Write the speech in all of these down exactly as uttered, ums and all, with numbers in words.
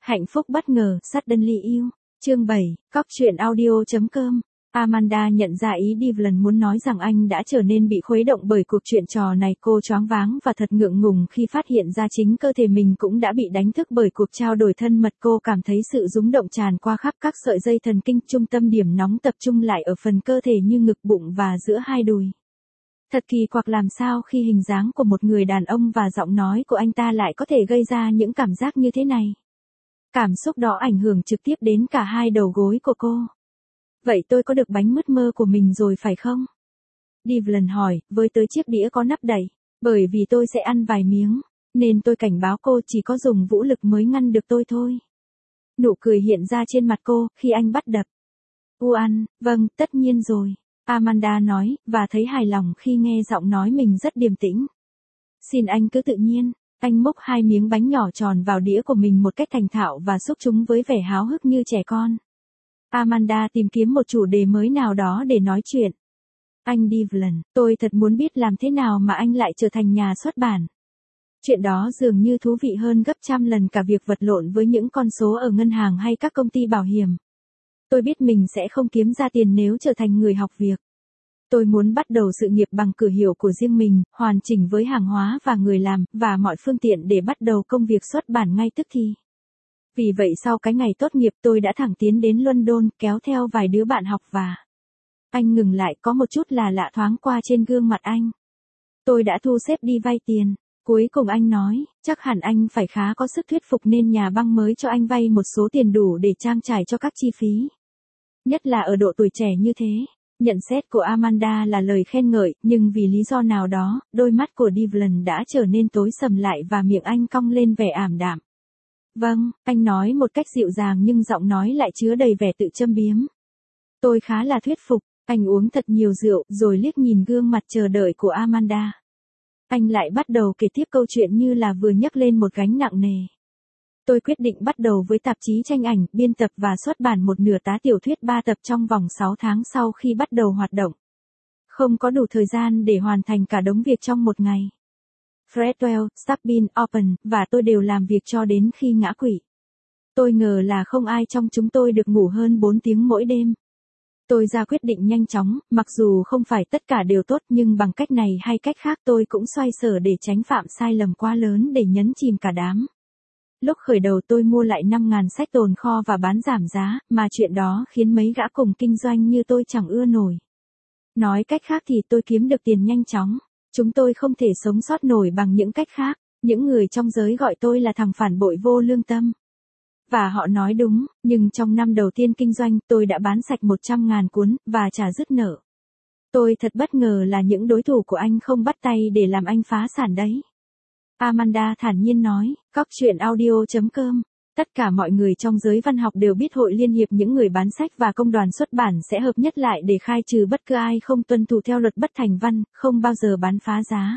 Hạnh phúc bất ngờ, suddenly you. Chương bảy, cóc truyện audio chấm com. Amanda nhận ra ý Devlin muốn nói rằng anh đã trở nên bị khuấy động bởi cuộc chuyện trò này. Cô choáng váng và thật ngượng ngùng khi phát hiện ra chính cơ thể mình cũng đã bị đánh thức bởi cuộc trao đổi thân mật. Cô cảm thấy sự rung động tràn qua khắp các sợi dây thần kinh, trung tâm điểm nóng tập trung lại ở phần cơ thể như ngực, bụng và giữa hai đùi. Thật kỳ quặc làm sao khi hình dáng của một người đàn ông và giọng nói của anh ta lại có thể gây ra những cảm giác như thế này. Cảm xúc đó ảnh hưởng trực tiếp đến cả hai đầu gối của cô. Vậy tôi có được bánh mứt mơ của mình rồi phải không? Devlin hỏi, với tới chiếc đĩa có nắp đậy. Bởi vì tôi sẽ ăn vài miếng, nên tôi cảnh báo cô chỉ có dùng vũ lực mới ngăn được tôi thôi. Nụ cười hiện ra trên mặt cô khi anh bắt đập. U ăn, vâng, tất nhiên rồi. Amanda nói, và thấy hài lòng khi nghe giọng nói mình rất điềm tĩnh. Xin anh cứ tự nhiên. Anh múc hai miếng bánh nhỏ tròn vào đĩa của mình một cách thành thạo và xúc chúng với vẻ háo hức như trẻ con. Amanda tìm kiếm một chủ đề mới nào đó để nói chuyện. Anh Devlin, tôi thật muốn biết làm thế nào mà anh lại trở thành nhà xuất bản. Chuyện đó dường như thú vị hơn gấp trăm lần cả việc vật lộn với những con số ở ngân hàng hay các công ty bảo hiểm. Tôi biết mình sẽ không kiếm ra tiền nếu trở thành người học việc. Tôi muốn bắt đầu sự nghiệp bằng cửa hiệu của riêng mình, hoàn chỉnh với hàng hóa và người làm, và mọi phương tiện để bắt đầu công việc xuất bản ngay tức thì. Vì vậy sau cái ngày tốt nghiệp tôi đã thẳng tiến đến London, kéo theo vài đứa bạn học và... Anh ngừng lại, có một chút là lạ thoáng qua trên gương mặt anh. Tôi đã thu xếp đi vay tiền. Cuối cùng anh nói, chắc hẳn anh phải khá có sức thuyết phục nên nhà băng mới cho anh vay một số tiền đủ để trang trải cho các chi phí. Nhất là ở độ tuổi trẻ như thế. Nhận xét của Amanda là lời khen ngợi, nhưng vì lý do nào đó, đôi mắt của Devlin đã trở nên tối sầm lại và miệng anh cong lên vẻ ảm đạm. Vâng, anh nói một cách dịu dàng nhưng giọng nói lại chứa đầy vẻ tự châm biếm. Tôi khá là thuyết phục, anh uống thật nhiều rượu rồi liếc nhìn gương mặt chờ đợi của Amanda. Anh lại bắt đầu kể tiếp câu chuyện như là vừa nhấc lên một gánh nặng nề. Tôi quyết định bắt đầu với tạp chí tranh ảnh, biên tập và xuất bản một nửa tá tiểu thuyết ba tập trong vòng sáu tháng sau khi bắt đầu hoạt động. Không có đủ thời gian để hoàn thành cả đống việc trong một ngày. Fredwell, Sabine, Open, và tôi đều làm việc cho đến khi ngã quỵ. Tôi ngờ là không ai trong chúng tôi được ngủ hơn bốn tiếng mỗi đêm. Tôi ra quyết định nhanh chóng, mặc dù không phải tất cả đều tốt nhưng bằng cách này hay cách khác tôi cũng xoay sở để tránh phạm sai lầm quá lớn để nhấn chìm cả đám. Lúc khởi đầu tôi mua lại năm nghìn sách tồn kho và bán giảm giá, mà chuyện đó khiến mấy gã cùng kinh doanh như tôi chẳng ưa nổi. Nói cách khác thì tôi kiếm được tiền nhanh chóng. Chúng tôi không thể sống sót nổi bằng những cách khác. Những người trong giới gọi tôi là thằng phản bội vô lương tâm. Và họ nói đúng, nhưng trong năm đầu tiên kinh doanh tôi đã bán sạch một trăm nghìn cuốn, và trả dứt nợ. Tôi thật bất ngờ là những đối thủ của anh không bắt tay để làm anh phá sản đấy. Amanda thản nhiên nói, cóc truyện audio chấm com. Tất cả mọi người trong giới văn học đều biết Hội Liên hiệp những người bán sách và công đoàn xuất bản sẽ hợp nhất lại để khai trừ bất cứ ai không tuân thủ theo luật bất thành văn, không bao giờ bán phá giá.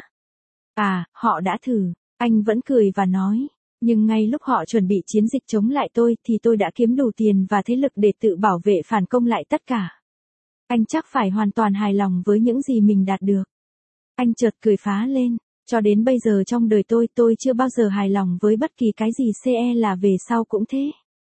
À, họ đã thử. Anh vẫn cười và nói. Nhưng ngay lúc họ chuẩn bị chiến dịch chống lại tôi thì tôi đã kiếm đủ tiền và thế lực để tự bảo vệ phản công lại tất cả. Anh chắc phải hoàn toàn hài lòng với những gì mình đạt được. Anh chợt cười phá lên. Cho đến bây giờ trong đời tôi tôi chưa bao giờ hài lòng với bất kỳ cái gì ce là về sau cũng thế.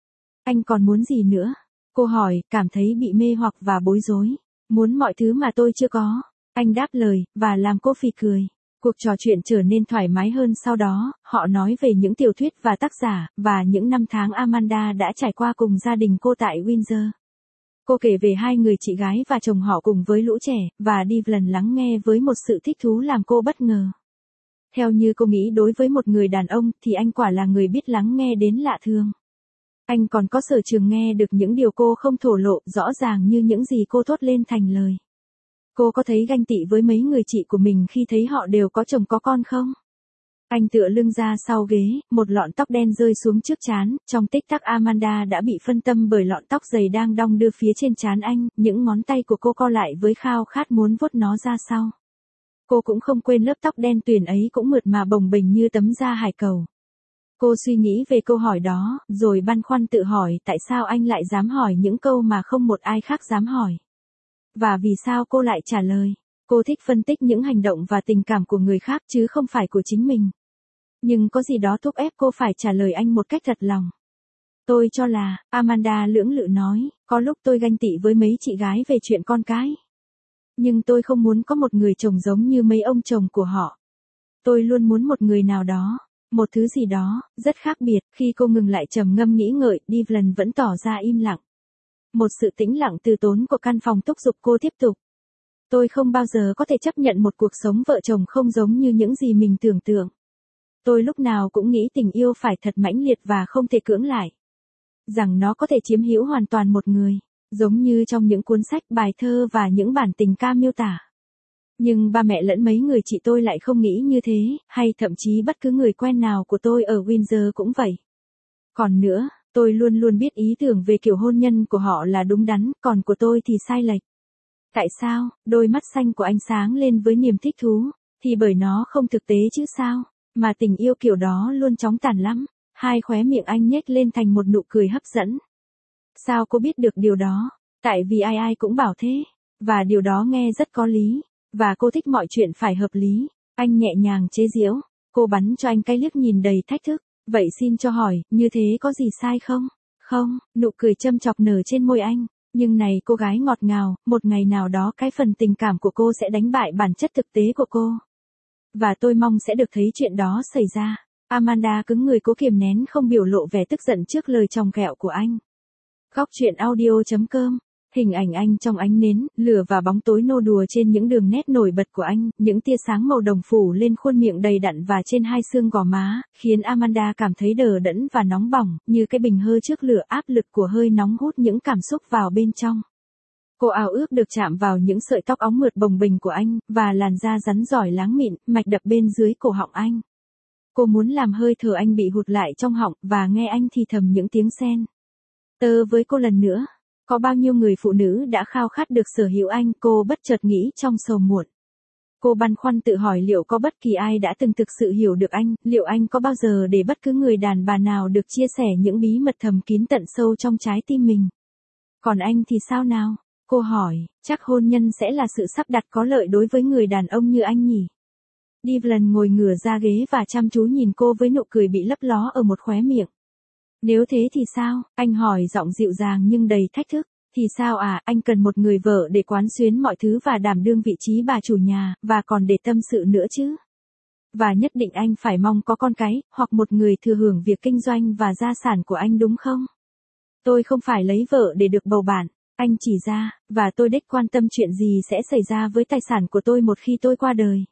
Anh còn muốn gì nữa? Cô hỏi, cảm thấy bị mê hoặc và bối rối. Muốn mọi thứ mà tôi chưa có. Anh đáp lời, và làm cô phì cười. Cuộc trò chuyện trở nên thoải mái hơn sau đó, họ nói về những tiểu thuyết và tác giả, và những năm tháng Amanda đã trải qua cùng gia đình cô tại Windsor. Cô kể về hai người chị gái và chồng họ cùng với lũ trẻ, và Devlin lắng nghe với một sự thích thú làm cô bất ngờ. Theo như cô nghĩ đối với một người đàn ông thì anh quả là người biết lắng nghe đến lạ thường. Anh còn có sở trường nghe được những điều cô không thổ lộ rõ ràng như những gì cô thốt lên thành lời. Cô có thấy ganh tị với mấy người chị của mình khi thấy họ đều có chồng có con không? Anh tựa lưng ra sau ghế, một lọn tóc đen rơi xuống trước trán, trong tích tắc Amanda đã bị phân tâm bởi lọn tóc dày đang đong đưa phía trên trán anh, những ngón tay của cô co lại với khao khát muốn vuốt nó ra sau. Cô cũng không quên lớp tóc đen tuyền ấy cũng mượt mà bồng bềnh như tấm da hải cẩu. Cô suy nghĩ về câu hỏi đó, rồi băn khoăn tự hỏi tại sao anh lại dám hỏi những câu mà không một ai khác dám hỏi. Và vì sao cô lại trả lời. Cô thích phân tích những hành động và tình cảm của người khác chứ không phải của chính mình. Nhưng có gì đó thúc ép cô phải trả lời anh một cách thật lòng. Tôi cho là, Amanda lưỡng lự nói, có lúc tôi ganh tị với mấy chị gái về chuyện con cái. Nhưng tôi không muốn có một người chồng giống như mấy ông chồng của họ. Tôi luôn muốn một người nào đó, một thứ gì đó, rất khác biệt. Khi cô ngừng lại trầm ngâm nghĩ ngợi, Devlin vẫn tỏ ra im lặng. Một sự tĩnh lặng từ tốn của căn phòng thúc giục cô tiếp tục. Tôi không bao giờ có thể chấp nhận một cuộc sống vợ chồng không giống như những gì mình tưởng tượng. Tôi lúc nào cũng nghĩ tình yêu phải thật mãnh liệt và không thể cưỡng lại. Rằng nó có thể chiếm hữu hoàn toàn một người, giống như trong những cuốn sách bài thơ và những bản tình ca miêu tả. Nhưng ba mẹ lẫn mấy người chị tôi lại không nghĩ như thế, hay thậm chí bất cứ người quen nào của tôi ở Windsor cũng vậy. Còn nữa, tôi luôn luôn biết ý tưởng về kiểu hôn nhân của họ là đúng đắn, còn của tôi thì sai lệch. Tại sao? Đôi mắt xanh của anh sáng lên với niềm thích thú, thì bởi nó không thực tế chứ sao, mà tình yêu kiểu đó luôn chóng tàn lắm. Hai khóe miệng anh nhếch lên thành một nụ cười hấp dẫn. Sao cô biết được điều đó? Tại vì ai ai cũng bảo thế, và điều đó nghe rất có lý, và cô thích mọi chuyện phải hợp lý. Anh nhẹ nhàng chế giễu, cô bắn cho anh cái liếc nhìn đầy thách thức. Vậy xin cho hỏi, như thế có gì sai không? Không, nụ cười châm chọc nở trên môi anh. Nhưng này cô gái ngọt ngào, một ngày nào đó cái phần tình cảm của cô sẽ đánh bại bản chất thực tế của cô. Và tôi mong sẽ được thấy chuyện đó xảy ra. Amanda cứng người cố kiềm nén không biểu lộ vẻ tức giận trước lời chòng ghẹo của anh. Góc truyện audio chấm com. Hình ảnh anh trong ánh nến, lửa và bóng tối nô đùa trên những đường nét nổi bật của anh, những tia sáng màu đồng phủ lên khuôn miệng đầy đặn và trên hai xương gò má, khiến Amanda cảm thấy đờ đẫn và nóng bỏng, như cái bình hơi trước lửa. Áp lực của hơi nóng hút những cảm xúc vào bên trong. Cô ao ước được chạm vào những sợi tóc óng mượt bồng bềnh của anh, và làn da rắn rỏi láng mịn, mạch đập bên dưới cổ họng anh. Cô muốn làm hơi thở anh bị hụt lại trong họng, và nghe anh thì thầm những tiếng sen tơ với cô lần nữa. Có bao nhiêu người phụ nữ đã khao khát được sở hữu anh, cô bất chợt nghĩ trong sầu muộn. Cô băn khoăn tự hỏi liệu có bất kỳ ai đã từng thực sự hiểu được anh, liệu anh có bao giờ để bất cứ người đàn bà nào được chia sẻ những bí mật thầm kín tận sâu trong trái tim mình. Còn anh thì sao nào? Cô hỏi, chắc hôn nhân sẽ là sự sắp đặt có lợi đối với người đàn ông như anh nhỉ? Devlin ngồi ngửa ra ghế và chăm chú nhìn cô với nụ cười bị lấp ló ở một khóe miệng. Nếu thế thì sao? Anh hỏi giọng dịu dàng nhưng đầy thách thức. Thì sao à, anh cần một người vợ để quán xuyến mọi thứ và đảm đương vị trí bà chủ nhà, và còn để tâm sự nữa chứ. Và nhất định anh phải mong có con cái, hoặc một người thừa hưởng việc kinh doanh và gia sản của anh đúng không? Tôi không phải lấy vợ để được bầu bạn, anh chỉ ra, và tôi đếch quan tâm chuyện gì sẽ xảy ra với tài sản của tôi một khi tôi qua đời.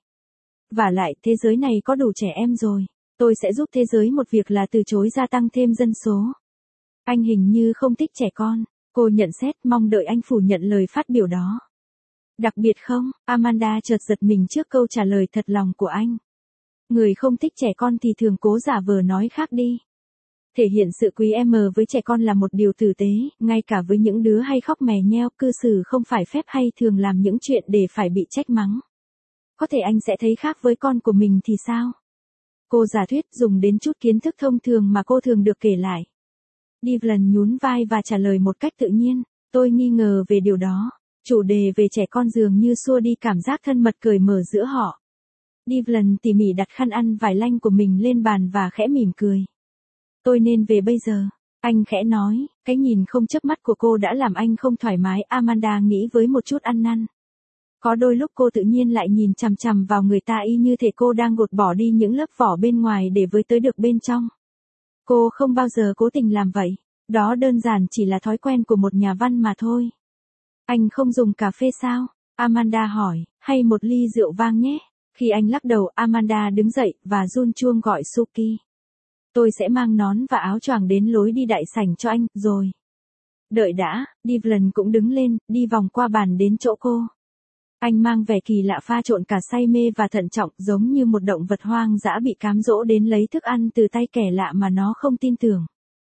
Và lại, thế giới này có đủ trẻ em rồi. Tôi sẽ giúp thế giới một việc là từ chối gia tăng thêm dân số. Anh hình như không thích trẻ con. Cô nhận xét, mong đợi anh phủ nhận lời phát biểu đó. Đặc biệt không? Amanda chợt giật mình trước câu trả lời thật lòng của anh. Người không thích trẻ con thì thường cố giả vờ nói khác đi. Thể hiện sự quý em với trẻ con là một điều tử tế, ngay cả với những đứa hay khóc mè nheo, cư xử không phải phép hay thường làm những chuyện để phải bị trách mắng. Có thể anh sẽ thấy khác với con của mình thì sao? Cô giả thuyết dùng đến chút kiến thức thông thường mà cô thường được kể lại. Devlin nhún vai và trả lời một cách tự nhiên, tôi nghi ngờ về điều đó. Chủ đề về trẻ con dường như xua đi cảm giác thân mật cởi mở giữa họ. Devlin tỉ mỉ đặt khăn ăn vải lanh của mình lên bàn và khẽ mỉm cười. Tôi nên về bây giờ, anh khẽ nói, cái nhìn không chớp mắt của cô đã làm anh không thoải mái. Amanda nghĩ với một chút ăn năn. Có đôi lúc cô tự nhiên lại nhìn chằm chằm vào người ta y như thể cô đang gột bỏ đi những lớp vỏ bên ngoài để với tới được bên trong. Cô không bao giờ cố tình làm vậy, đó đơn giản chỉ là thói quen của một nhà văn mà thôi. Anh không dùng cà phê sao? Amanda hỏi, hay một ly rượu vang nhé? Khi anh lắc đầu, Amanda đứng dậy và run chuông gọi Suki. Tôi sẽ mang nón và áo choàng đến lối đi đại sảnh cho anh, rồi. Đợi đã, Devlin cũng đứng lên, đi vòng qua bàn đến chỗ cô. Anh mang vẻ kỳ lạ pha trộn cả say mê và thận trọng, giống như một động vật hoang dã bị cám dỗ đến lấy thức ăn từ tay kẻ lạ mà nó không tin tưởng.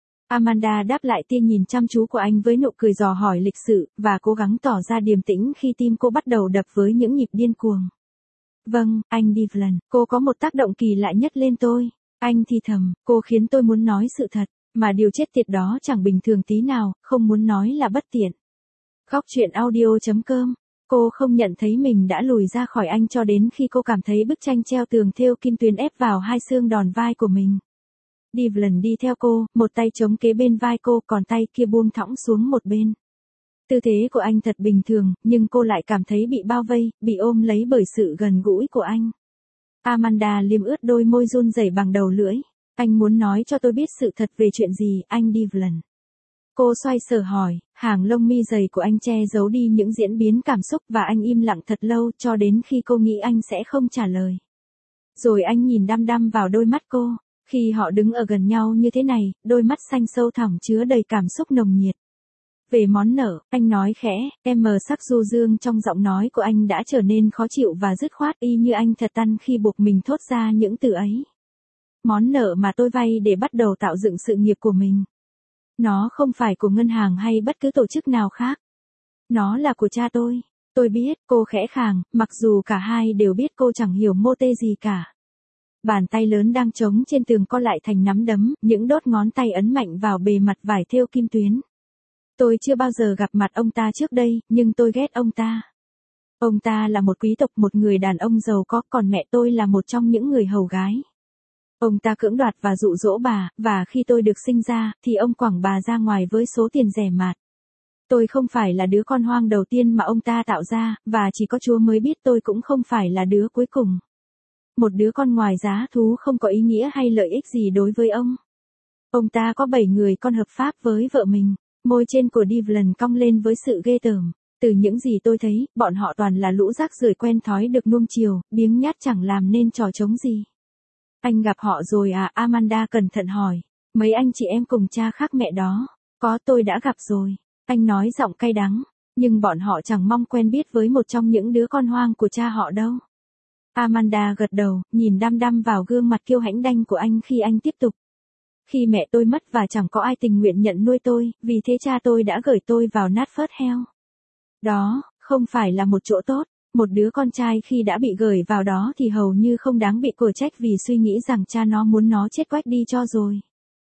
Amanda đáp lại tia nhìn chăm chú của anh với nụ cười dò hỏi lịch sự, và cố gắng tỏ ra điềm tĩnh khi tim cô bắt đầu đập với những nhịp điên cuồng. Vâng, anh Devlin, cô có một tác động kỳ lạ nhất lên tôi. Anh thì thầm, cô khiến tôi muốn nói sự thật, mà điều chết tiệt đó chẳng bình thường tí nào, không muốn nói là bất tiện. Góc truyện audio chấm com. Cô không nhận thấy mình đã lùi ra khỏi anh cho đến khi cô cảm thấy bức tranh treo tường thêu kim tuyến ép vào hai xương đòn vai của mình. Devlin đi theo cô, một tay chống kế bên vai cô, còn tay kia buông thõng xuống một bên. Tư thế của anh thật bình thường, nhưng cô lại cảm thấy bị bao vây, bị ôm lấy bởi sự gần gũi của anh. Amanda liếm ướt đôi môi run rẩy bằng đầu lưỡi. Anh muốn nói cho tôi biết sự thật về chuyện gì, anh Devlin? Cô xoay sở hỏi, hàng lông mi dày của anh che giấu đi những diễn biến cảm xúc và anh im lặng thật lâu cho đến khi cô nghĩ anh sẽ không trả lời. Rồi anh nhìn đăm đăm vào đôi mắt cô. Khi họ đứng ở gần nhau như thế này, đôi mắt xanh sâu thẳm chứa đầy cảm xúc nồng nhiệt. Về món nợ, anh nói khẽ, em mờ sắc du dương trong giọng nói của anh đã trở nên khó chịu và dứt khoát y như anh thật tăn khi buộc mình thốt ra những từ ấy. Món nợ mà tôi vay để bắt đầu tạo dựng sự nghiệp của mình. Nó không phải của ngân hàng hay bất cứ tổ chức nào khác. Nó là của cha tôi. Tôi biết, cô khẽ khàng, mặc dù cả hai đều biết cô chẳng hiểu mô tê gì cả. Bàn tay lớn đang trống trên tường co lại thành nắm đấm, những đốt ngón tay ấn mạnh vào bề mặt vải thêu kim tuyến. Tôi chưa bao giờ gặp mặt ông ta trước đây, nhưng tôi ghét ông ta. Ông ta là một quý tộc, một người đàn ông giàu có, còn mẹ tôi là một trong những người hầu gái. Ông ta cưỡng đoạt và dụ dỗ bà, và khi tôi được sinh ra, thì ông quẳng bà ra ngoài với số tiền rẻ mạt. Tôi không phải là đứa con hoang đầu tiên mà ông ta tạo ra, và chỉ có Chúa mới biết tôi cũng không phải là đứa cuối cùng. Một đứa con ngoài giá thú không có ý nghĩa hay lợi ích gì đối với ông. Ông ta có bảy người con hợp pháp với vợ mình. Môi trên của Devlin cong lên với sự ghê tởm. Từ những gì tôi thấy, bọn họ toàn là lũ rác rưởi quen thói được nuông chiều, biếng nhác chẳng làm nên trò trống gì. Anh gặp họ rồi à? Amanda cẩn thận hỏi. Mấy anh chị em cùng cha khác mẹ đó. Có, tôi đã gặp rồi. Anh nói giọng cay đắng. Nhưng bọn họ chẳng mong quen biết với một trong những đứa con hoang của cha họ đâu. Amanda gật đầu, nhìn đăm đăm vào gương mặt kiêu hãnh đanh của anh khi anh tiếp tục. Khi mẹ tôi mất và chẳng có ai tình nguyện nhận nuôi tôi, vì thế cha tôi đã gửi tôi vào Knapford Hell. Đó, không phải là một chỗ tốt. Một đứa con trai khi đã bị gửi vào đó thì hầu như không đáng bị cổ trách vì suy nghĩ rằng cha nó muốn nó chết quách đi cho rồi.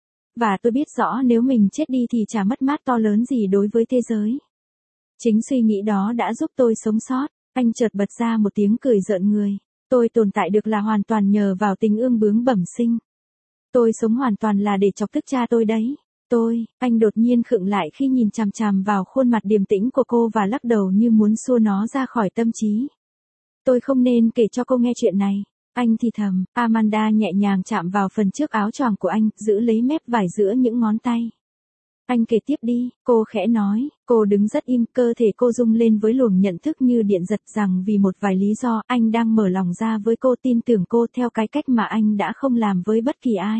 Và tôi biết rõ nếu mình chết đi thì chả mất mát to lớn gì đối với thế giới. Chính suy nghĩ đó đã giúp tôi sống sót. Anh chợt bật ra một tiếng cười rợn người. Tôi tồn tại được là hoàn toàn nhờ vào tình ương bướng bẩm sinh. Tôi sống hoàn toàn là để chọc tức cha tôi đấy. Tôi, anh đột nhiên khựng lại khi nhìn chằm chằm vào khuôn mặt điềm tĩnh của cô và lắc đầu như muốn xua nó ra khỏi tâm trí. Tôi không nên kể cho cô nghe chuyện này. Anh thì thầm. Amanda nhẹ nhàng chạm vào phần trước áo choàng của anh, giữ lấy mép vải giữa những ngón tay. Anh kể tiếp đi, cô khẽ nói. Cô đứng rất im, cơ thể cô rung lên với luồng nhận thức như điện giật rằng vì một vài lý do anh đang mở lòng ra với cô, tin tưởng cô theo cái cách mà anh đã không làm với bất kỳ ai.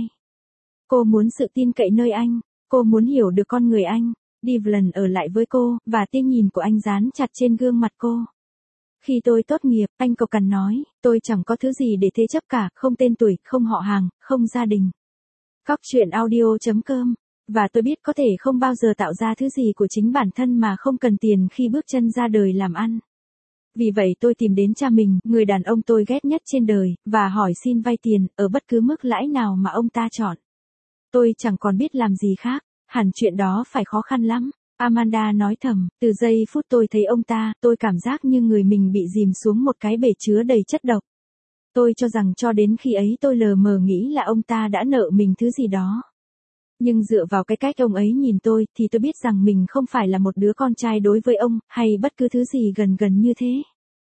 Cô muốn sự tin cậy nơi anh. Cô muốn hiểu được con người anh. Devlin ở lại với cô, và tia nhìn của anh dán chặt trên gương mặt cô. Khi tôi tốt nghiệp, anh cộc cằn nói, tôi chẳng có thứ gì để thế chấp cả, không tên tuổi, không họ hàng, không gia đình. Cóc truyện audio chấm com. Và tôi biết có thể không bao giờ tạo ra thứ gì của chính bản thân mà không cần tiền khi bước chân ra đời làm ăn. Vì vậy tôi tìm đến cha mình, người đàn ông tôi ghét nhất trên đời, và hỏi xin vay tiền, ở bất cứ mức lãi nào mà ông ta chọn. Tôi chẳng còn biết làm gì khác, hẳn chuyện đó phải khó khăn lắm. Amanda nói thầm, từ giây phút tôi thấy ông ta, tôi cảm giác như người mình bị dìm xuống một cái bể chứa đầy chất độc. Tôi cho rằng cho đến khi ấy tôi lờ mờ nghĩ là ông ta đã nợ mình thứ gì đó. Nhưng dựa vào cái cách ông ấy nhìn tôi, thì tôi biết rằng mình không phải là một đứa con trai đối với ông, hay bất cứ thứ gì gần gần như thế.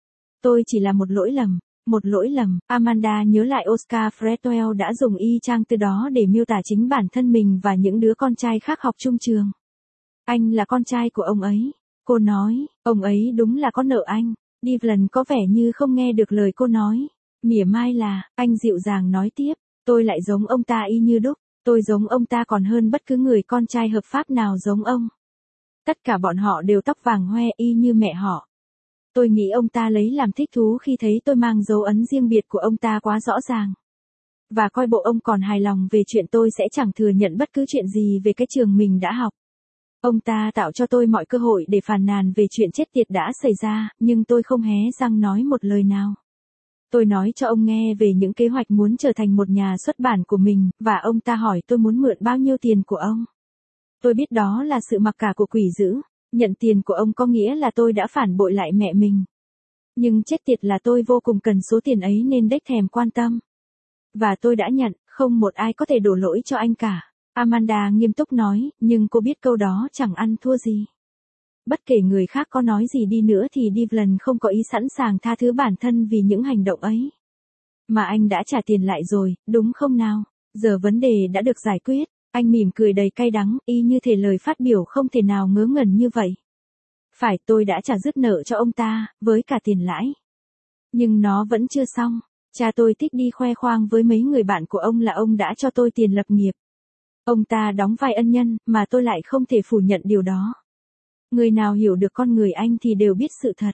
Tôi chỉ là một lỗi lầm. Một lỗi lầm. Amanda nhớ lại Oscar Freestwell đã dùng y chang từ đó để miêu tả chính bản thân mình và những đứa con trai khác học chung trường. Anh là con trai của ông ấy. Cô nói, ông ấy đúng là có nợ anh. Devlin có vẻ như không nghe được lời cô nói. Mỉa mai là, anh dịu dàng nói tiếp, tôi lại giống ông ta y như đúc. Tôi giống ông ta còn hơn bất cứ người con trai hợp pháp nào giống ông. Tất cả bọn họ đều tóc vàng hoe y như mẹ họ. Tôi nghĩ ông ta lấy làm thích thú khi thấy tôi mang dấu ấn riêng biệt của ông ta quá rõ ràng. Và coi bộ ông còn hài lòng về chuyện tôi sẽ chẳng thừa nhận bất cứ chuyện gì về cái trường mình đã học. Ông ta tạo cho tôi mọi cơ hội để phàn nàn về chuyện chết tiệt đã xảy ra, nhưng tôi không hé răng nói một lời nào. Tôi nói cho ông nghe về những kế hoạch muốn trở thành một nhà xuất bản của mình, và ông ta hỏi tôi muốn mượn bao nhiêu tiền của ông. Tôi biết đó là sự mặc cả của quỷ dữ. Nhận tiền của ông có nghĩa là tôi đã phản bội lại mẹ mình. Nhưng chết tiệt là tôi vô cùng cần số tiền ấy nên đếch thèm quan tâm. Và tôi đã nhận, không một ai có thể đổ lỗi cho anh cả. Amanda nghiêm túc nói, nhưng cô biết câu đó chẳng ăn thua gì. Bất kể người khác có nói gì đi nữa thì Devlin không có ý sẵn sàng tha thứ bản thân vì những hành động ấy. Mà anh đã trả tiền lại rồi, đúng không nào? Giờ vấn đề đã được giải quyết. Anh mỉm cười đầy cay đắng, y như thể lời phát biểu không thể nào ngớ ngẩn như vậy. Phải, tôi đã trả dứt nợ cho ông ta, với cả tiền lãi. Nhưng nó vẫn chưa xong. Cha tôi thích đi khoe khoang với mấy người bạn của ông là ông đã cho tôi tiền lập nghiệp. Ông ta đóng vai ân nhân, mà tôi lại không thể phủ nhận điều đó. Người nào hiểu được con người anh thì đều biết sự thật.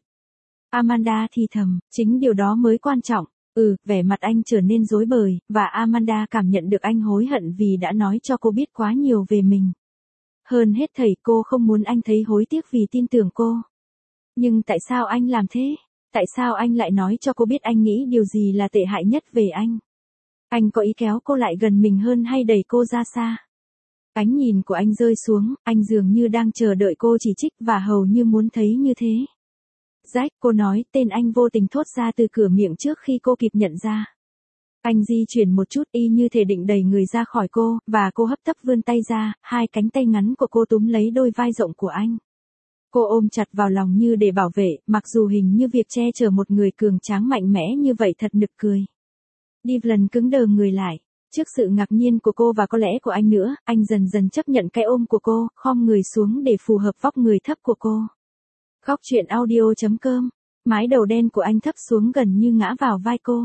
Amanda thì thầm, chính điều đó mới quan trọng. Ừ, vẻ mặt anh trở nên rối bời, và Amanda cảm nhận được anh hối hận vì đã nói cho cô biết quá nhiều về mình. Hơn hết thầy cô không muốn anh thấy hối tiếc vì tin tưởng cô. Nhưng tại sao anh làm thế? Tại sao anh lại nói cho cô biết anh nghĩ điều gì là tệ hại nhất về anh? Anh có ý kéo cô lại gần mình hơn hay đẩy cô ra xa? Ánh nhìn của anh rơi xuống, anh dường như đang chờ đợi cô chỉ trích và hầu như muốn thấy như thế. Jack, cô nói, tên anh vô tình thốt ra từ cửa miệng trước khi cô kịp nhận ra. Anh di chuyển một chút y như thể định đẩy người ra khỏi cô, và cô hấp tấp vươn tay ra, hai cánh tay ngắn của cô túm lấy đôi vai rộng của anh. Cô ôm chặt vào lòng như để bảo vệ, mặc dù hình như việc che chở một người cường tráng mạnh mẽ như vậy thật nực cười. Devlin cứng đờ người lại. Trước sự ngạc nhiên của cô và có lẽ của anh nữa, anh dần dần chấp nhận cái ôm của cô, khom người xuống để phù hợp vóc người thấp của cô. Góc truyện audio chấm com. Mái đầu đen của anh thấp xuống gần như ngã vào vai cô.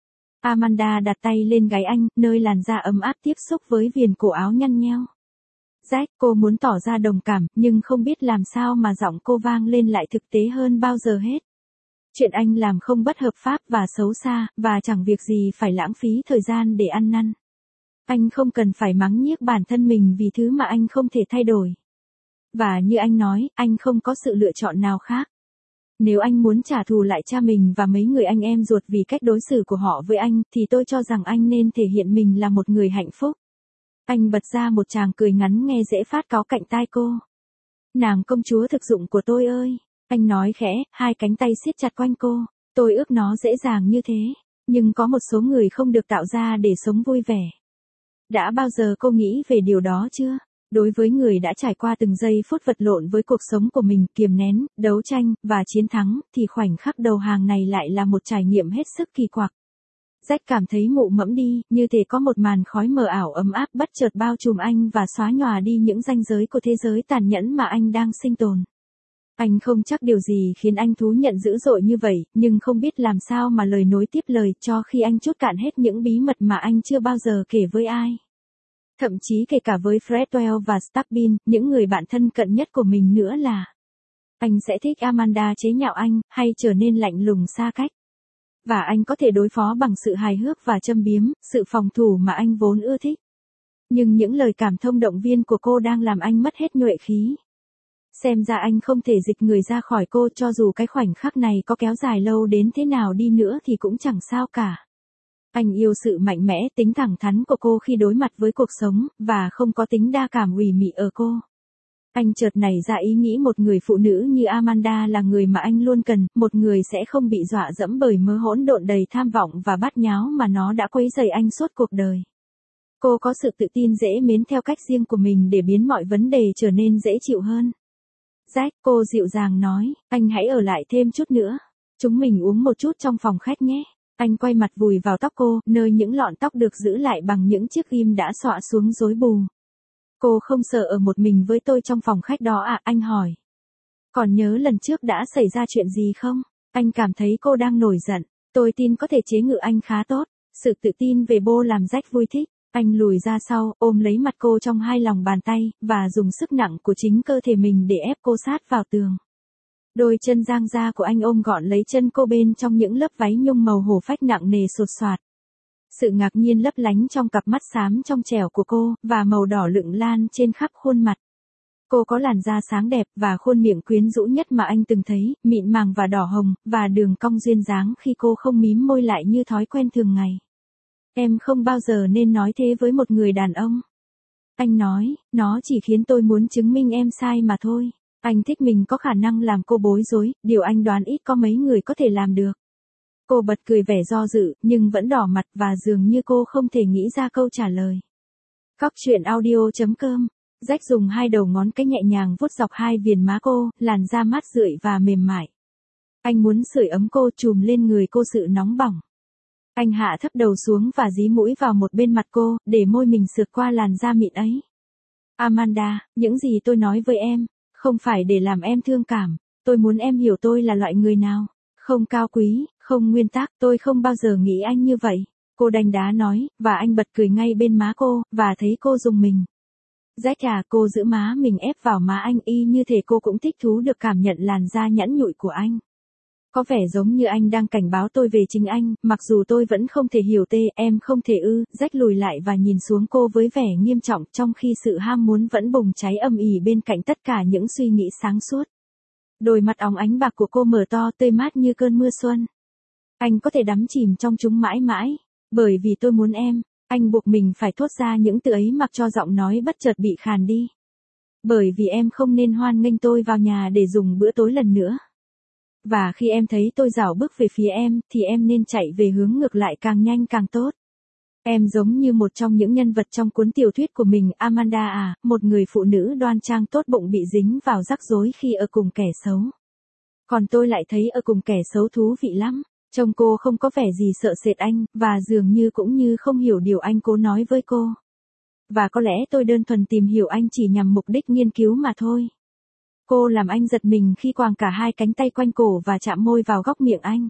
Amanda đặt tay lên gáy anh, nơi làn da ấm áp tiếp xúc với viền cổ áo nhăn nheo. Jack, cô muốn tỏ ra đồng cảm, nhưng không biết làm sao mà giọng cô vang lên lại thực tế hơn bao giờ hết. Chuyện anh làm không bất hợp pháp và xấu xa, và chẳng việc gì phải lãng phí thời gian để ăn năn. Anh không cần phải mắng nhiếc bản thân mình vì thứ mà anh không thể thay đổi. Và như anh nói, anh không có sự lựa chọn nào khác. Nếu anh muốn trả thù lại cha mình và mấy người anh em ruột vì cách đối xử của họ với anh, thì tôi cho rằng anh nên thể hiện mình là một người hạnh phúc. Anh bật ra một tràng cười ngắn nghe dễ phát cáu cạnh tai cô. Nàng công chúa thực dụng của tôi ơi. Anh nói khẽ, hai cánh tay siết chặt quanh cô. Tôi ước nó dễ dàng như thế. Nhưng có một số người không được tạo ra để sống vui vẻ. Đã bao giờ cô nghĩ về điều đó chưa? Đối với người đã trải qua từng giây phút vật lộn với cuộc sống của mình, kiềm nén, đấu tranh, và chiến thắng, thì khoảnh khắc đầu hàng này lại là một trải nghiệm hết sức kỳ quặc. Jack cảm thấy mụ mẫm đi, như thể có một màn khói mờ ảo ấm áp bất chợt bao trùm anh và xóa nhòa đi những ranh giới của thế giới tàn nhẫn mà anh đang sinh tồn. Anh không chắc điều gì khiến anh thú nhận dữ dội như vậy, nhưng không biết làm sao mà lời nối tiếp lời cho khi anh trút cạn hết những bí mật mà anh chưa bao giờ kể với ai. Thậm chí kể cả với Fredwell và Stubbin, những người bạn thân cận nhất của mình nữa là. Anh sẽ thích Amanda chế nhạo anh, hay trở nên lạnh lùng xa cách. Và anh có thể đối phó bằng sự hài hước và châm biếm, sự phòng thủ mà anh vốn ưa thích. Nhưng những lời cảm thông động viên của cô đang làm anh mất hết nhuệ khí. Xem ra anh không thể dịch người ra khỏi cô, cho dù cái khoảnh khắc này có kéo dài lâu đến thế nào đi nữa thì cũng chẳng sao cả. Anh yêu sự mạnh mẽ, tính thẳng thắn của cô khi đối mặt với cuộc sống, và không có tính đa cảm ủy mị ở cô. Anh chợt nảy ra ý nghĩ một người phụ nữ như Amanda là người mà anh luôn cần, một người sẽ không bị dọa dẫm bởi mớ hỗn độn đầy tham vọng và bát nháo mà nó đã quấy rầy anh suốt cuộc đời. Cô có sự tự tin dễ mến theo cách riêng của mình để biến mọi vấn đề trở nên dễ chịu hơn. Jack, cô dịu dàng nói, anh hãy ở lại thêm chút nữa. Chúng mình uống một chút trong phòng khách nhé. Anh quay mặt vùi vào tóc cô, nơi những lọn tóc được giữ lại bằng những chiếc ghim đã xõa xuống rối bù. Cô không sợ ở một mình với tôi trong phòng khách đó à, anh hỏi. Còn nhớ lần trước đã xảy ra chuyện gì không? Anh cảm thấy cô đang nổi giận. Tôi tin có thể chế ngự anh khá tốt. Sự tự tin về bô làm Jack vui thích. Anh lùi ra sau, ôm lấy mặt cô trong hai lòng bàn tay, và dùng sức nặng của chính cơ thể mình để ép cô sát vào tường. Đôi chân dang ra của anh ôm gọn lấy chân cô bên trong những lớp váy nhung màu hổ phách nặng nề sột soạt. Sự ngạc nhiên lấp lánh trong cặp mắt xám trong trẻo của cô, và màu đỏ lựng lan trên khắp khuôn mặt. Cô có làn da sáng đẹp, và khuôn miệng quyến rũ nhất mà anh từng thấy, mịn màng và đỏ hồng, và đường cong duyên dáng khi cô không mím môi lại như thói quen thường ngày. Em không bao giờ nên nói thế với một người đàn ông. Anh nói, nó chỉ khiến tôi muốn chứng minh em sai mà thôi. Anh thích mình có khả năng làm cô bối rối, điều anh đoán ít có mấy người có thể làm được. Cô bật cười vẻ do dự, nhưng vẫn đỏ mặt và dường như cô không thể nghĩ ra câu trả lời. Cóc truyện audio chấm com. Jack dùng hai đầu ngón cái nhẹ nhàng vuốt dọc hai viền má cô, làn da mát rượi và mềm mại. Anh muốn sưởi ấm cô, trùm lên người cô sự nóng bỏng. Anh hạ thấp đầu xuống và dí mũi vào một bên mặt cô, để môi mình sượt qua làn da mịn ấy. Amanda, những gì tôi nói với em, không phải để làm em thương cảm. Tôi muốn em hiểu tôi là loại người nào. Không cao quý, không nguyên tắc, tôi không bao giờ nghĩ anh như vậy. Cô đanh đá nói, và anh bật cười ngay bên má cô, và thấy cô rùng mình. Jack à, cô giữ má mình ép vào má anh y như thể cô cũng thích thú được cảm nhận làn da nhẵn nhụi của anh. Có vẻ giống như anh đang cảnh báo tôi về chính anh, mặc dù tôi vẫn không thể hiểu tê, em không thể ư. Jack lùi lại và nhìn xuống cô với vẻ nghiêm trọng, trong khi sự ham muốn vẫn bùng cháy âm ỉ bên cạnh tất cả những suy nghĩ sáng suốt. Đôi mắt óng ánh bạc của cô mở to, tươi mát như cơn mưa xuân. Anh có thể đắm chìm trong chúng mãi mãi, bởi vì tôi muốn em. Anh buộc mình phải thốt ra những từ ấy mặc cho giọng nói bất chợt bị khàn đi. Bởi vì em không nên hoan nghênh tôi vào nhà để dùng bữa tối lần nữa. Và khi em thấy tôi rảo bước về phía em, thì em nên chạy về hướng ngược lại càng nhanh càng tốt. Em giống như một trong những nhân vật trong cuốn tiểu thuyết của mình, Amanda à, một người phụ nữ đoan trang tốt bụng bị dính vào rắc rối khi ở cùng kẻ xấu. Còn tôi lại thấy ở cùng kẻ xấu thú vị lắm. Trông cô không có vẻ gì sợ sệt anh, và dường như cũng như không hiểu điều anh cố nói với cô. Và có lẽ tôi đơn thuần tìm hiểu anh chỉ nhằm mục đích nghiên cứu mà thôi. Cô làm anh giật mình khi quàng cả hai cánh tay quanh cổ và chạm môi vào góc miệng anh.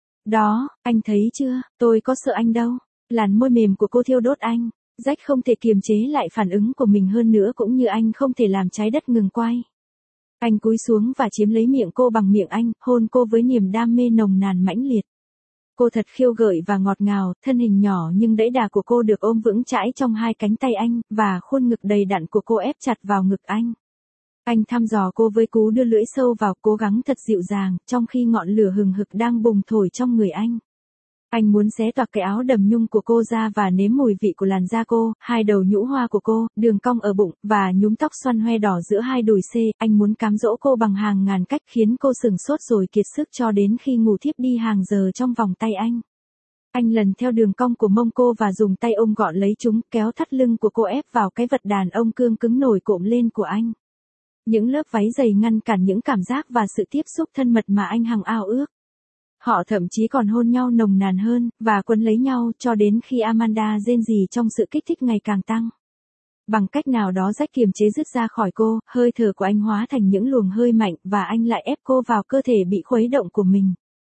Đó, anh thấy chưa, tôi có sợ anh đâu. Làn môi mềm của cô thiêu đốt anh. Jack không thể kiềm chế lại phản ứng của mình hơn nữa, cũng như anh không thể làm trái đất ngừng quay. Anh cúi xuống và chiếm lấy miệng cô bằng miệng anh, hôn cô với niềm đam mê nồng nàn mãnh liệt. Cô thật khiêu gợi và ngọt ngào, thân hình nhỏ nhưng đẫy đà của cô được ôm vững chãi trong hai cánh tay anh, và khuôn ngực đầy đặn của cô ép chặt vào ngực anh. Anh thăm dò cô với cú đưa lưỡi sâu vào, cố gắng thật dịu dàng, trong khi ngọn lửa hừng hực đang bùng thổi trong người anh. Anh muốn xé toạc cái áo đầm nhung của cô ra và nếm mùi vị của làn da cô, hai đầu nhũ hoa của cô, đường cong ở bụng, và nhúm tóc xoăn hoe đỏ giữa hai đùi xê. Anh muốn cám dỗ cô bằng hàng ngàn cách, khiến cô sừng sốt rồi kiệt sức cho đến khi ngủ thiếp đi hàng giờ trong vòng tay anh. Anh lần theo đường cong của mông cô và dùng tay ôm gọn lấy chúng, kéo thắt lưng của cô ép vào cái vật đàn ông cương cứng nổi cộm lên của anh. Những lớp váy dày ngăn cản những cảm giác và sự tiếp xúc thân mật mà anh hằng ao ước. Họ thậm chí còn hôn nhau nồng nàn hơn, và quấn lấy nhau cho đến khi Amanda rên rỉ trong sự kích thích ngày càng tăng. Bằng cách nào đó Jack kiềm chế dứt ra khỏi cô, hơi thở của anh hóa thành những luồng hơi mạnh và anh lại ép cô vào cơ thể bị khuấy động của mình.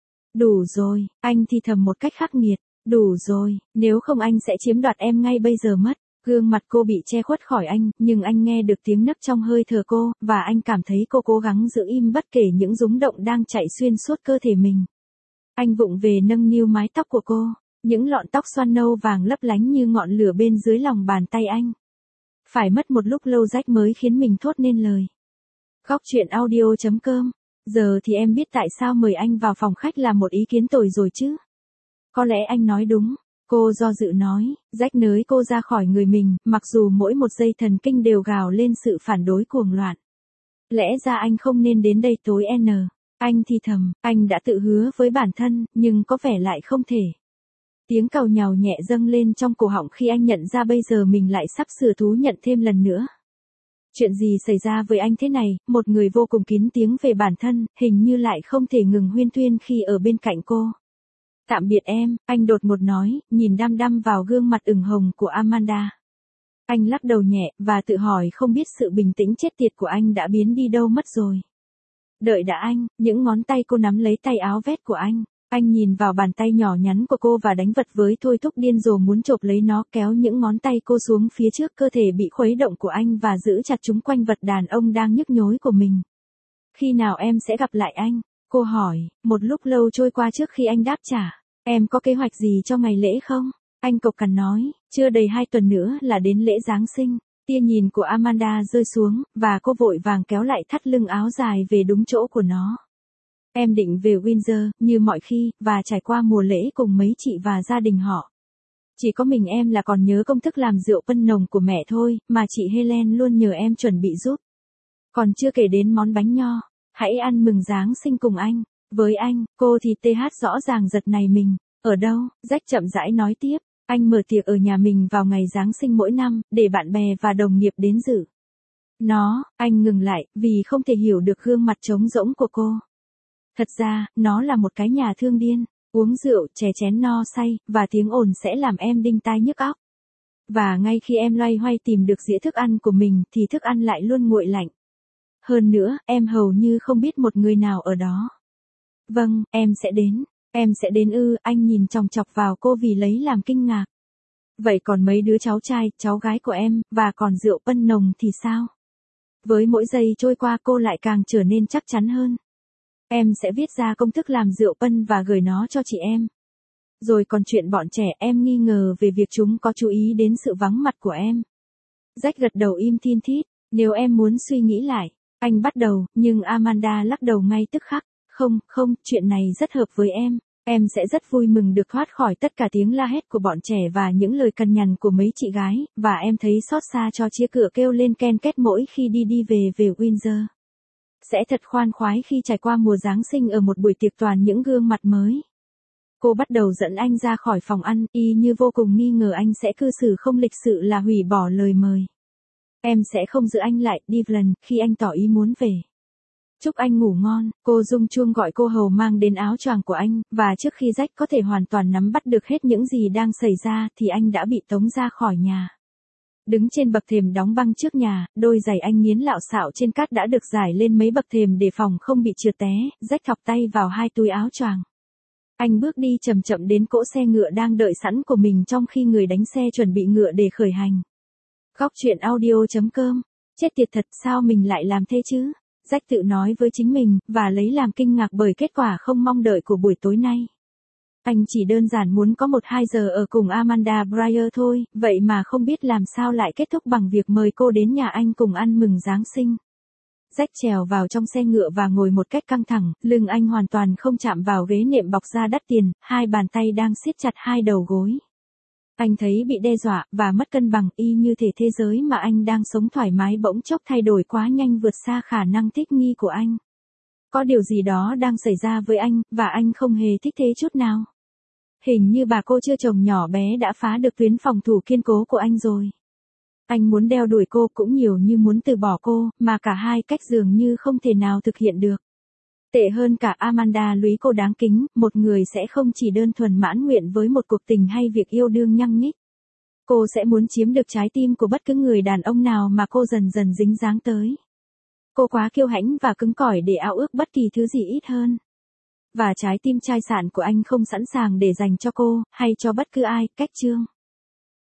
Đủ rồi, anh thì thầm một cách khắc nghiệt, đủ rồi, nếu không anh sẽ chiếm đoạt em ngay bây giờ mất. Gương mặt cô bị che khuất khỏi anh, nhưng anh nghe được tiếng nấc trong hơi thở cô, và anh cảm thấy cô cố gắng giữ im bất kể những rúng động đang chạy xuyên suốt cơ thể mình. Anh vụng về nâng niu mái tóc của cô, những lọn tóc xoăn nâu vàng lấp lánh như ngọn lửa bên dưới lòng bàn tay anh. Phải mất một lúc lâu Jack mới khiến mình thốt nên lời. Cóc truyện audio chấm com. Giờ thì em biết tại sao mời anh vào phòng khách là một ý kiến tồi rồi chứ. Có lẽ anh nói đúng. Cô do dự nói, Jack nới cô ra khỏi người mình, mặc dù mỗi một giây thần kinh đều gào lên sự phản đối cuồng loạn. Lẽ ra anh không nên đến đây tối N. Anh thì thầm, anh đã tự hứa với bản thân, nhưng có vẻ lại không thể. Tiếng càu nhàu nhẹ dâng lên trong cổ họng khi anh nhận ra bây giờ mình lại sắp sửa thú nhận thêm lần nữa. Chuyện gì xảy ra với anh thế này, một người vô cùng kín tiếng về bản thân, hình như lại không thể ngừng huyên thuyên khi ở bên cạnh cô. Tạm biệt em, anh đột ngột nói, nhìn đăm đăm vào gương mặt ửng hồng của Amanda. Anh lắc đầu nhẹ, và tự hỏi không biết sự bình tĩnh chết tiệt của anh đã biến đi đâu mất rồi. Đợi đã anh, những ngón tay cô nắm lấy tay áo vest của anh. Anh nhìn vào bàn tay nhỏ nhắn của cô và đánh vật với thôi thúc điên rồ muốn chộp lấy nó, kéo những ngón tay cô xuống phía trước cơ thể bị khuấy động của anh và giữ chặt chúng quanh vật đàn ông đang nhức nhối của mình. Khi nào em sẽ gặp lại anh? Cô hỏi, một lúc lâu trôi qua trước khi anh đáp trả. Em có kế hoạch gì cho ngày lễ không? Anh cộc cằn nói, chưa đầy hai tuần nữa là đến lễ Giáng sinh. Tia nhìn của Amanda rơi xuống, và cô vội vàng kéo lại thắt lưng áo dài về đúng chỗ của nó. Em định về Windsor, như mọi khi, và trải qua mùa lễ cùng mấy chị và gia đình họ. Chỉ có mình em là còn nhớ công thức làm rượu pân nồng của mẹ thôi, mà chị Helen luôn nhờ em chuẩn bị giúp. Còn chưa kể đến món bánh nho. Hãy ăn mừng Giáng sinh cùng anh. Với anh, cô thì tê hát rõ ràng giật này mình. Ở đâu? Jack chậm rãi nói tiếp. Anh mở tiệc ở nhà mình vào ngày Giáng sinh mỗi năm, để bạn bè và đồng nghiệp đến dự. Nó, anh ngừng lại, vì không thể hiểu được gương mặt trống rỗng của cô. Thật ra, nó là một cái nhà thương điên. Uống rượu, chè chén no say, và tiếng ồn sẽ làm em đinh tai nhức óc. Và ngay khi em loay hoay tìm được dĩa thức ăn của mình thì thức ăn lại luôn nguội lạnh. Hơn nữa, em hầu như không biết một người nào ở đó. Vâng, em sẽ đến. Em sẽ đến ư, anh nhìn chòng chọc vào cô vì lấy làm kinh ngạc. Vậy còn mấy đứa cháu trai, cháu gái của em, và còn rượu pân nồng thì sao? Với mỗi giây trôi qua cô lại càng trở nên chắc chắn hơn. Em sẽ viết ra công thức làm rượu pân và gửi nó cho chị em. Rồi còn chuyện bọn trẻ, em nghi ngờ về việc chúng có chú ý đến sự vắng mặt của em. Jack gật đầu im thin thít. Nếu em muốn suy nghĩ lại, anh bắt đầu, nhưng Amanda lắc đầu ngay tức khắc. Không, không, chuyện này rất hợp với em. Em sẽ rất vui mừng được thoát khỏi tất cả tiếng la hét của bọn trẻ và những lời cằn nhằn của mấy chị gái, và em thấy xót xa cho chia cửa kêu lên ken két mỗi khi đi đi về về Windsor. Sẽ thật khoan khoái khi trải qua mùa Giáng sinh ở một buổi tiệc toàn những gương mặt mới. Cô bắt đầu dẫn anh ra khỏi phòng ăn, y như vô cùng nghi ngờ anh sẽ cư xử không lịch sự là hủy bỏ lời mời. Em sẽ không giữ anh lại, Devlin, khi anh tỏ ý muốn về. Chúc anh ngủ ngon, cô rung chuông gọi cô hầu mang đến áo choàng của anh, và trước khi Jack có thể hoàn toàn nắm bắt được hết những gì đang xảy ra thì anh đã bị tống ra khỏi nhà. Đứng trên bậc thềm đóng băng trước nhà, đôi giày anh nghiến lạo xạo trên cát đã được giải lên mấy bậc thềm để phòng không bị trượt té, Jack thọc tay vào hai túi áo choàng. Anh bước đi chậm chậm đến cỗ xe ngựa đang đợi sẵn của mình trong khi người đánh xe chuẩn bị ngựa để khởi hành. Góc truyện audio chấm com. Chết tiệt thật, sao mình lại làm thế chứ? Jack tự nói với chính mình, và lấy làm kinh ngạc bởi kết quả không mong đợi của buổi tối nay. Anh chỉ đơn giản muốn có một hai giờ ở cùng Amanda Breyer thôi, vậy mà không biết làm sao lại kết thúc bằng việc mời cô đến nhà anh cùng ăn mừng Giáng sinh. Jack trèo vào trong xe ngựa và ngồi một cách căng thẳng, lưng anh hoàn toàn không chạm vào ghế nệm bọc da đắt tiền, hai bàn tay đang siết chặt hai đầu gối. Anh thấy bị đe dọa, và mất cân bằng, y như thể thế giới mà anh đang sống thoải mái bỗng chốc thay đổi quá nhanh vượt xa khả năng thích nghi của anh. Có điều gì đó đang xảy ra với anh, và anh không hề thích thế chút nào. Hình như bà cô chưa chồng nhỏ bé đã phá được tuyến phòng thủ kiên cố của anh rồi. Anh muốn đeo đuổi cô cũng nhiều như muốn từ bỏ cô, mà cả hai cách dường như không thể nào thực hiện được. Tệ hơn cả, Amanda lúy cô đáng kính, một người sẽ không chỉ đơn thuần mãn nguyện với một cuộc tình hay việc yêu đương nhăng nhích. Cô sẽ muốn chiếm được trái tim của bất cứ người đàn ông nào mà cô dần dần dính dáng tới. Cô quá kiêu hãnh và cứng cỏi để ao ước bất kỳ thứ gì ít hơn. Và trái tim chai sạn của anh không sẵn sàng để dành cho cô, hay cho bất cứ ai, cách chương.